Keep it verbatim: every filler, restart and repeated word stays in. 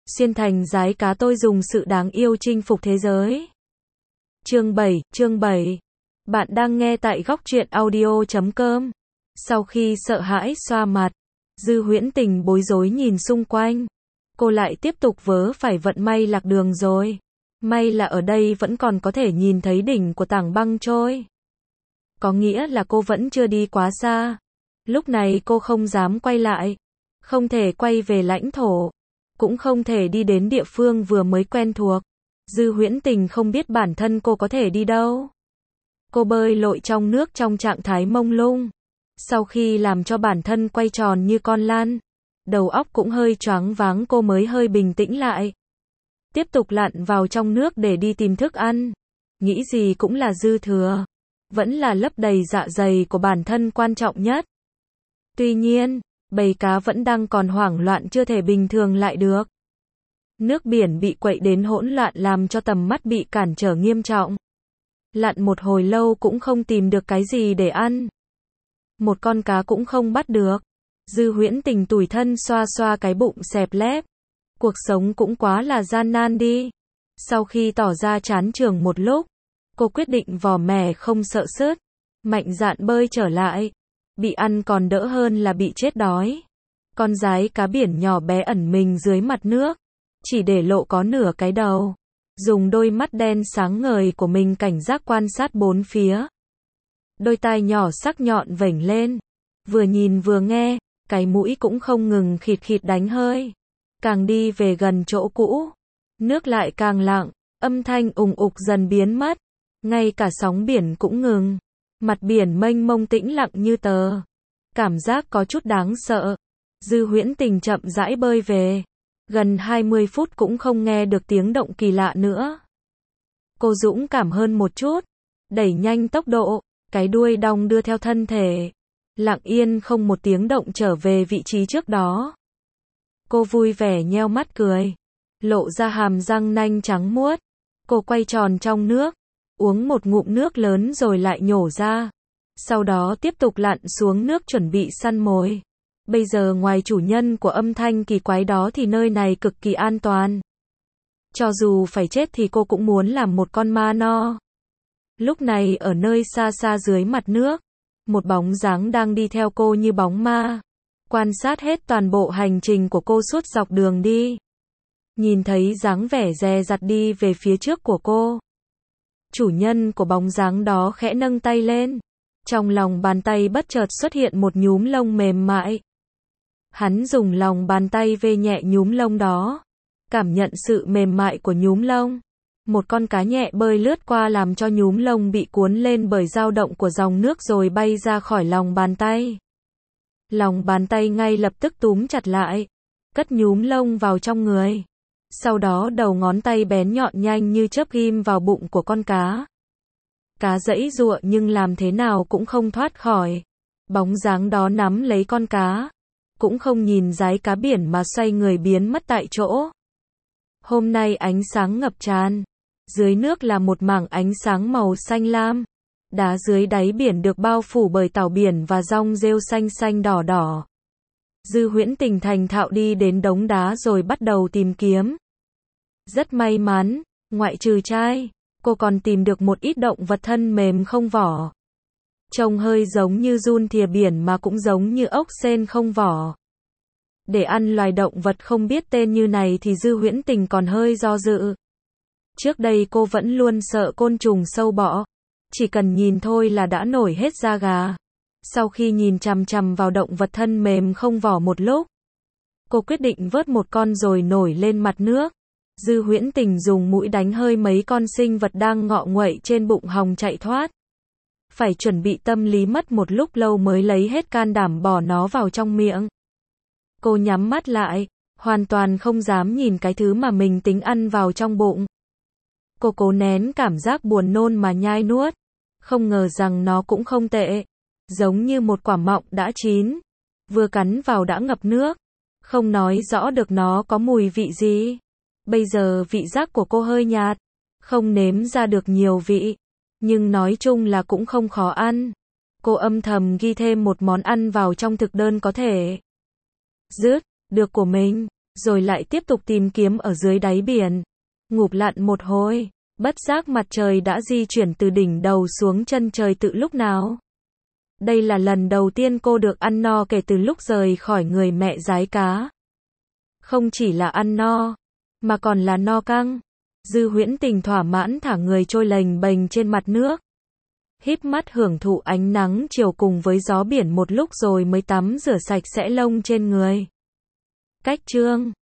Xuyên thành giái cá tôi dùng sự đáng yêu chinh phục thế giới. Chương bảy, chương bảy. Bạn đang nghe tại góc truyện audio chấm com. Sau khi sợ hãi xoa mặt, Dư Huyễn Tình bối rối nhìn xung quanh. Cô lại tiếp tục vớ phải vận may lạc đường rồi. May là ở đây vẫn còn có thể nhìn thấy đỉnh của tảng băng trôi. Có nghĩa là cô vẫn chưa đi quá xa. Lúc này cô không dám quay lại. Không thể quay về lãnh thổ. Cũng không thể đi đến địa phương vừa mới quen thuộc. Dư Huyễn Tình không biết bản thân cô có thể đi đâu. Cô bơi lội trong nước trong trạng thái mông lung. Sau khi làm cho bản thân quay tròn như con lan, đầu óc cũng hơi choáng váng, cô mới hơi bình tĩnh lại. Tiếp tục lặn vào trong nước để đi tìm thức ăn. Nghĩ gì cũng là dư thừa. Vẫn là lấp đầy dạ dày của bản thân quan trọng nhất. Tuy nhiên, bầy cá vẫn đang còn hoảng loạn, chưa thể bình thường lại được. Nước biển bị quậy đến hỗn loạn làm cho tầm mắt bị cản trở nghiêm trọng. Lặn một hồi lâu cũng không tìm được cái gì để ăn. Một con cá cũng không bắt được. Dư Huyễn Tình tủi thân xoa xoa cái bụng xẹp lép. Cuộc sống cũng quá là gian nan đi. Sau khi tỏ ra chán chường một lúc, cô quyết định vò mẻ không sợ sứt, mạnh dạn bơi trở lại. Bị ăn còn đỡ hơn là bị chết đói. Con giái cá biển nhỏ bé ẩn mình dưới mặt nước, chỉ để lộ có nửa cái đầu. Dùng đôi mắt đen sáng ngời của mình cảnh giác quan sát bốn phía. Đôi tai nhỏ sắc nhọn vểnh lên. Vừa nhìn vừa nghe, cái mũi cũng không ngừng khịt khịt đánh hơi. Càng đi về gần chỗ cũ, nước lại càng lặng, âm thanh ùng ục dần biến mất. Ngay cả sóng biển cũng ngừng. Mặt biển mênh mông tĩnh lặng như tờ. Cảm giác có chút đáng sợ. Dư Huyễn Tình chậm rãi bơi về. Gần hai mươi phút cũng không nghe được tiếng động kỳ lạ nữa. Cô dũng cảm hơn một chút. Đẩy nhanh tốc độ. Cái đuôi đong đưa theo thân thể. Lặng yên không một tiếng động trở về vị trí trước đó. Cô vui vẻ nheo mắt cười. Lộ ra hàm răng nanh trắng muốt. Cô quay tròn trong nước. Uống một ngụm nước lớn rồi lại nhổ ra. Sau đó tiếp tục lặn xuống nước chuẩn bị săn mồi. Bây giờ ngoài chủ nhân của âm thanh kỳ quái đó thì nơi này cực kỳ an toàn. Cho dù phải chết thì cô cũng muốn làm một con ma no. Lúc này ở nơi xa xa dưới mặt nước, một bóng dáng đang đi theo cô như bóng ma. Quan sát hết toàn bộ hành trình của cô suốt dọc đường đi. Nhìn thấy dáng vẻ dè dặt đi về phía trước của cô. Chủ nhân của bóng dáng đó khẽ nâng tay lên. Trong lòng bàn tay bất chợt xuất hiện một nhúm lông mềm mại. Hắn dùng lòng bàn tay vê nhẹ nhúm lông đó. Cảm nhận sự mềm mại của nhúm lông. Một con cá nhẹ bơi lướt qua làm cho nhúm lông bị cuốn lên bởi dao động của dòng nước rồi bay ra khỏi lòng bàn tay. Lòng bàn tay ngay lập tức túm chặt lại. Cất nhúm lông vào trong người. Sau đó đầu ngón tay bén nhọn nhanh như chớp ghim vào bụng của con cá. Cá giãy giụa nhưng làm thế nào cũng không thoát khỏi. Bóng dáng đó nắm lấy con cá. Cũng không nhìn giái cá biển mà xoay người biến mất tại chỗ. Hôm nay ánh sáng ngập tràn. Dưới nước là một mảng ánh sáng màu xanh lam. Đá dưới đáy biển được bao phủ bởi tảo biển và rong rêu xanh xanh đỏ đỏ. Dư Huyễn Tình thành thạo đi đến đống đá rồi bắt đầu tìm kiếm. Rất may mắn, ngoại trừ trai, cô còn tìm được một ít động vật thân mềm không vỏ. Trông hơi giống như giun thìa biển mà cũng giống như ốc sên không vỏ. Để ăn loài động vật không biết tên như này thì Dư Huyễn Tình còn hơi do dự. Trước đây cô vẫn luôn sợ côn trùng sâu bọ. Chỉ cần nhìn thôi là đã nổi hết da gà. Sau khi nhìn chằm chằm vào động vật thân mềm không vỏ một lúc, cô quyết định vớt một con rồi nổi lên mặt nước. Dư Huyễn Tình dùng mũi đánh hơi mấy con sinh vật đang ngọ nguậy trên bụng hòng chạy thoát. Phải chuẩn bị tâm lý mất một lúc lâu mới lấy hết can đảm bỏ nó vào trong miệng. Cô nhắm mắt lại, hoàn toàn không dám nhìn cái thứ mà mình tính ăn vào trong bụng. Cô cố nén cảm giác buồn nôn mà nhai nuốt. Không ngờ rằng nó cũng không tệ. Giống như một quả mọng đã chín. Vừa cắn vào đã ngập nước. Không nói rõ được nó có mùi vị gì. Bây giờ vị giác của cô hơi nhạt. Không nếm ra được nhiều vị. Nhưng nói chung là cũng không khó ăn. Cô âm thầm ghi thêm một món ăn vào trong thực đơn có thể. Dứt, được của mình. rồi lại tiếp tục tìm kiếm ở dưới đáy biển. Ngụp lặn một hồi, bất giác mặt trời đã di chuyển từ đỉnh đầu xuống chân trời từ lúc nào. Đây là lần đầu tiên cô được ăn no kể từ lúc rời khỏi người mẹ rái cá. Không chỉ là ăn no, mà còn là no căng. Dư Huyễn Tình thỏa mãn thả người trôi lềnh bềnh trên mặt nước. Híp mắt hưởng thụ ánh nắng chiều cùng với gió biển một lúc rồi mới tắm rửa sạch sẽ lông trên người. Cách chương